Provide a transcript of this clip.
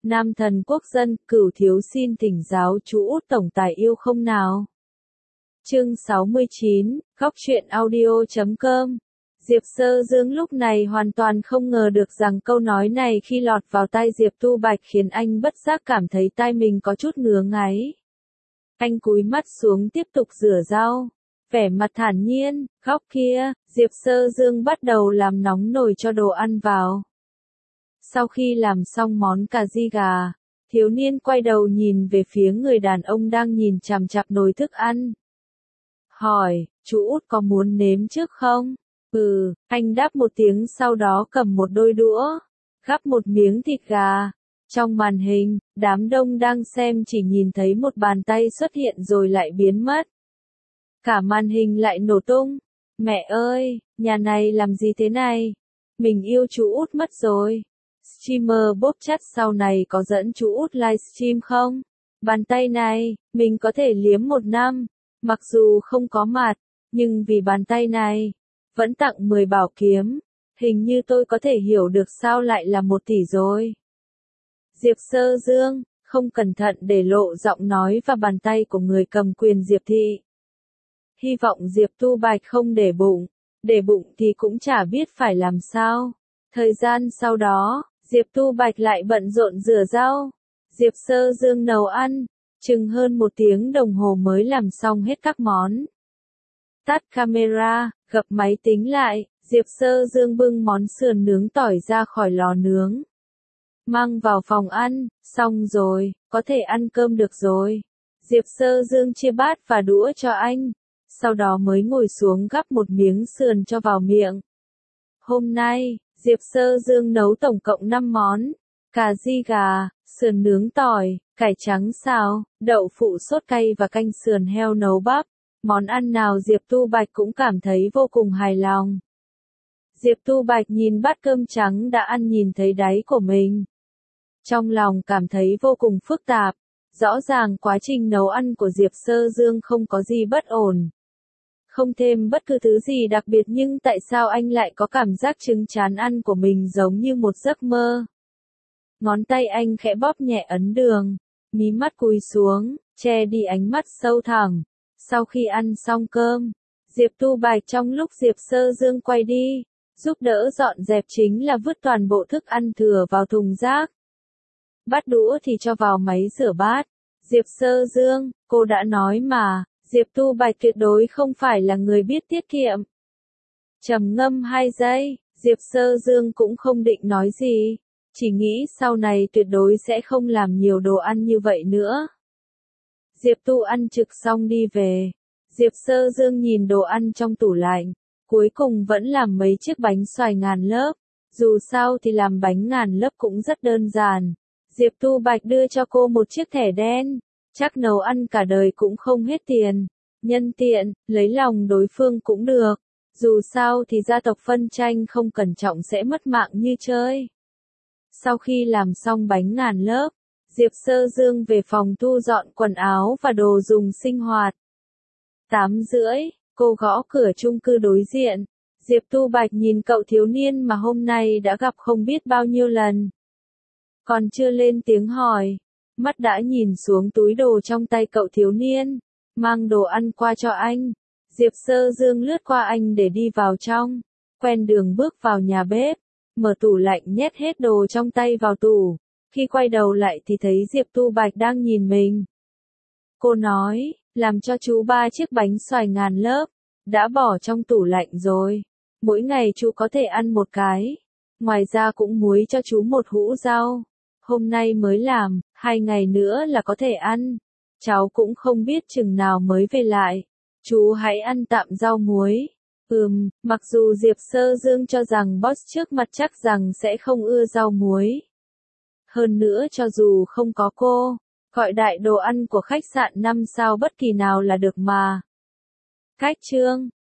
Nam thần quốc dân, Cửu thiếu xin thỉnh giáo chú Út tổng tài yêu không nào. Chương 69, góc truyện audio.com. Diệp Sơ Dương lúc này hoàn toàn không ngờ được rằng câu nói này khi lọt vào tai Diệp Tu Bạch khiến anh bất giác cảm thấy tai mình có chút ngứa ngáy. Anh cúi mắt xuống tiếp tục rửa rau, vẻ mặt thản nhiên. Góc kia, Diệp Sơ Dương bắt đầu làm nóng nồi cho đồ ăn vào. Sau khi làm xong món cà ri gà, thiếu niên quay đầu nhìn về phía người đàn ông đang nhìn chằm chằm nồi thức ăn. Hỏi, chú Út có muốn nếm trước không? Anh đáp một tiếng sau đó cầm một đôi đũa, gắp một miếng thịt gà. Trong màn hình, đám đông đang xem chỉ nhìn thấy một bàn tay xuất hiện rồi lại biến mất. Cả màn hình lại nổ tung. Mẹ ơi, nhà này làm gì thế này? Mình yêu chú Út mất rồi. Streamer bốp chắt sau này có dẫn chú Út livestream không? Bàn tay này, mình có thể liếm 1 năm. Mặc dù không có mặt, nhưng vì bàn tay này, vẫn tặng 10 bảo kiếm. Hình như tôi có thể hiểu được sao lại là 1 tỷ rồi. Diệp Sơ Dương, không cẩn thận để lộ giọng nói và bàn tay của người cầm quyền Diệp Thị. Hy vọng Diệp Tu Bạch không để bụng thì cũng chả biết phải làm sao. Thời gian sau đó, Diệp Tu Bạch lại bận rộn rửa rau. Diệp Sơ Dương nấu ăn, chừng hơn 1 tiếng đồng hồ mới làm xong hết các món. Tắt camera, gập máy tính lại, Diệp Sơ Dương bưng món sườn nướng tỏi ra khỏi lò nướng. Mang vào phòng ăn, xong rồi, có thể ăn cơm được rồi. Diệp Sơ Dương chia bát và đũa cho anh, sau đó mới ngồi xuống gắp một miếng sườn cho vào miệng. Hôm nay, Diệp Sơ Dương nấu tổng cộng 5 món, cà ri gà, sườn nướng tỏi, cải trắng xào, đậu phụ sốt cay và canh sườn heo nấu bắp. Món ăn nào Diệp Tu Bạch cũng cảm thấy vô cùng hài lòng. Diệp Tu Bạch nhìn bát cơm trắng đã ăn nhìn thấy đáy của mình. Trong lòng cảm thấy vô cùng phức tạp. Rõ ràng quá trình nấu ăn của Diệp Sơ Dương không có gì bất ổn. Không thêm bất cứ thứ gì đặc biệt nhưng tại sao anh lại có cảm giác trứng chán ăn của mình giống như một giấc mơ. Ngón tay anh khẽ bóp nhẹ ấn đường, mí mắt cúi xuống, che đi ánh mắt sâu thẳm. Sau khi ăn xong cơm, Diệp Tu Bạch trong lúc Diệp Sơ Dương quay đi, giúp đỡ dọn dẹp chính là vứt toàn bộ thức ăn thừa vào thùng rác. Bát đũa thì cho vào máy rửa bát. Diệp Sơ Dương, cô đã nói mà, Diệp Tu Bạch tuyệt đối không phải là người biết tiết kiệm. Trầm ngâm 2 giây, Diệp Sơ Dương cũng không định nói gì, chỉ nghĩ sau này tuyệt đối sẽ không làm nhiều đồ ăn như vậy nữa. Diệp Tu ăn trực xong đi về. Diệp Sơ Dương nhìn đồ ăn trong tủ lạnh, cuối cùng vẫn làm mấy chiếc bánh xoài ngàn lớp. Dù sao thì làm bánh ngàn lớp cũng rất đơn giản. Diệp Tu Bạch đưa cho cô một chiếc thẻ đen, chắc nấu ăn cả đời cũng không hết tiền. Nhân tiện, lấy lòng đối phương cũng được. Dù sao thì gia tộc phân tranh không cẩn trọng sẽ mất mạng như chơi. Sau khi làm xong bánh ngàn lớp, Diệp Sơ Dương về phòng thu dọn quần áo và đồ dùng sinh hoạt. 8:30, cô gõ cửa chung cư đối diện. Diệp Tu Bạch nhìn cậu thiếu niên mà hôm nay đã gặp không biết bao nhiêu lần. Còn chưa lên tiếng hỏi, mắt đã nhìn xuống túi đồ trong tay cậu thiếu niên, mang đồ ăn qua cho anh. Diệp Sơ Dương lướt qua anh để đi vào trong, quen đường bước vào nhà bếp, mở tủ lạnh nhét hết đồ trong tay vào tủ. Khi quay đầu lại thì thấy Diệp Tu Bạch đang nhìn mình. Cô nói, làm cho chú 3 chiếc bánh xoài ngàn lớp, đã bỏ trong tủ lạnh rồi. Mỗi ngày chú có thể ăn 1 cái. Ngoài ra cũng muối cho chú 1 hũ rau. Hôm nay mới làm, 2 ngày nữa là có thể ăn. Cháu cũng không biết chừng nào mới về lại. Chú hãy ăn tạm rau muối. Mặc dù Diệp Sơ Dương cho rằng boss trước mặt chắc rằng sẽ không ưa rau muối. Hơn nữa cho dù không có cô, gọi đại đồ ăn của khách sạn 5 sao bất kỳ nào là được mà. Cách chương